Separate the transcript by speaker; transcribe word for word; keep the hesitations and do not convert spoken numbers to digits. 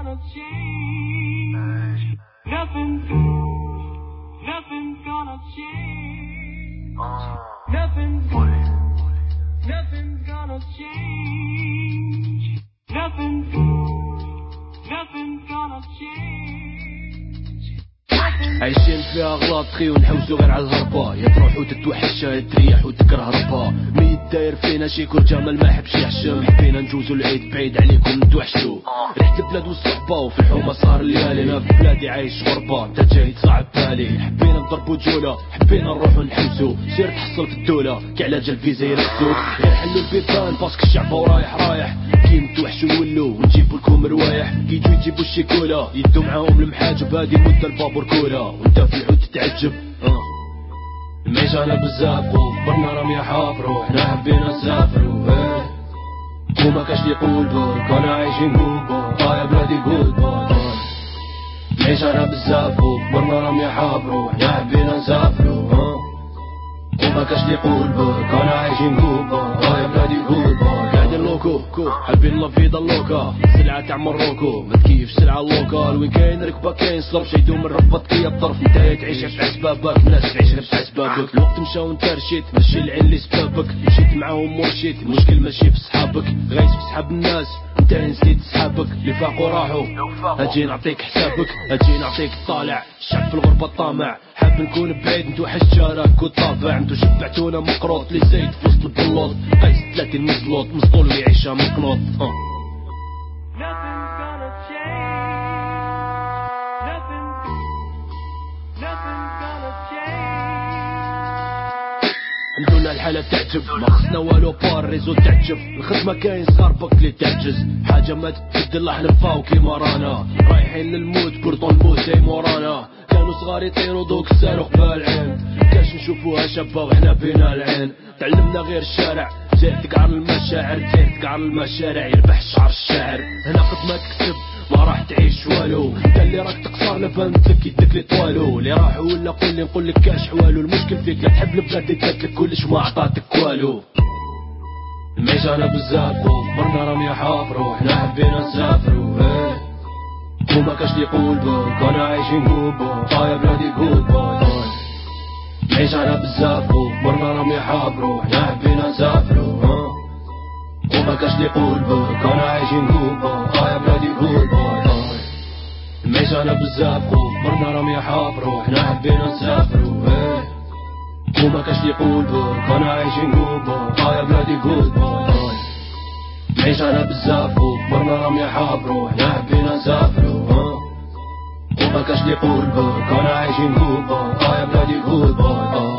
Speaker 1: gonna change. Nothing, nothing's gonna change. Nothing, nothing's gonna change. Nothing, nothing's gonna change.
Speaker 2: عايشين فيها غلاط خي ونحوسو غير على الهربة، يا تروح وتتوحشها يا تريح وتكره ربها. ميت داير فينا شي كل جمال ما حبش يحشم، حبينا نجوزو العيد بعيد عليكم نتوحشو. ريحة البلاد والصحبة وفي الحومة صار الليالي، انا في بلادي عايش غربة انت جاي تصعب بالي. حبينا نضربو جولة حبينا نروحو نحوسو، سير تحصل في الدولة كعلاج الفيزا يرقصوك. غير حلو البيبان باسك الشعب ورايح رايح، كي نتوحشو نولو ونجيبو لكم روايح. كي يجو يجيبو الشيكولا يدو معاهم المحاجب، هادي مدة البابور كولا وانت في الحوت تتعجب. أه. المعيشة انا بزاف وكبرنا راهم يحافرو، حنا حبينا نسافرو ايه. وما كاش لي يقولو كنا عايشين جود يا بلادي جود باي. المعيشة انا بزاف وكبرنا راهم يحافرو، حنا حبينا نسافرو اه. وما كاش لي يقولو كنا عايشين جود يا بلادي جود باي. قاعدين لوكو حابين لا فيدا اللوكا، سلعة تاع مروكو ما تكيفش سلعة اللوكال. وين كاين ركبة كاين صرف شي يدوم الربط كي الطرف، نتايا تعيش في عسبابك الناس تعيش غير في عسبابك. الوقت مشى وانت رشيت ماشي العين اللي سبابك، مشيت معاهم ورشيت المشكل ماشي في صحابك. غايس في سحاب الناس انت نسيت صحابك اللي فاقوا راحوا. اجي نعطيك حسابك اجي نعطيك الطالع، الشعب في الغربة طامع، حاب نكون بعيد نتوحش جارك وطابع. انتو شبعتونا مقروط لي زايد في وسط البلوط، قيس ثلاثين مزلوط مسطول ويعيشها مقنوط أه.
Speaker 1: Nothing's gonna change. Nothing, nothing's gonna change.
Speaker 2: عندنا الحالة تعجب ما خصنا والو بار ريزو تعجب. الخدمة كاين صاربك لي تعجز، حاجة ما تتبدل احنا نفاو كيما رانا، رايحين للموت كورطون الموت زي مورانا. كانوا صغار يطيروا دوك سالوا قبال العين، كاش نشوفوها شابة وحنا بينا العين. تعلمنا غير الشارع زير تقعر المشاعر، زير تقعر المشارع يربح الشعر الشاعر. هنا قد ما تكسب ما راح تعيش والو، انت اللي راك تقصر لفهمتك يدك لي طوالو. اللي راحوا ولا قول لي نقول لك كاش حوالو، المشكل فيك لا تحب البلاد اداتلك كلش ما عطاتك والو. المعيشة انا بزاف وكبرنا راهم يحافرو، حنا حبينا نسافرو ايه. وما كاش لي يقولو كنا عايشين جود باي يا بلادي جود باي. المعيشة انا بزاف وكبرنا راهم يحافرو، حنا حبينا نسافرو اه. وما كاش لي يقولو كنا عايشين جود باي يا بلادي جود باي. المعيشة انا بزاف وكبرنا راهم يحافرو، حنا حبينا نسافرو ايه. وما كاش لي يقولو كنا عايشين جود باي يا بلادي جود باي. المعيشة انا بزاف وكبرنا راهم يحافرو، حنا حبينا نسافرو اه. وما كاش لي يقولو كنا عايشين جود باي يا بلادي جود باي.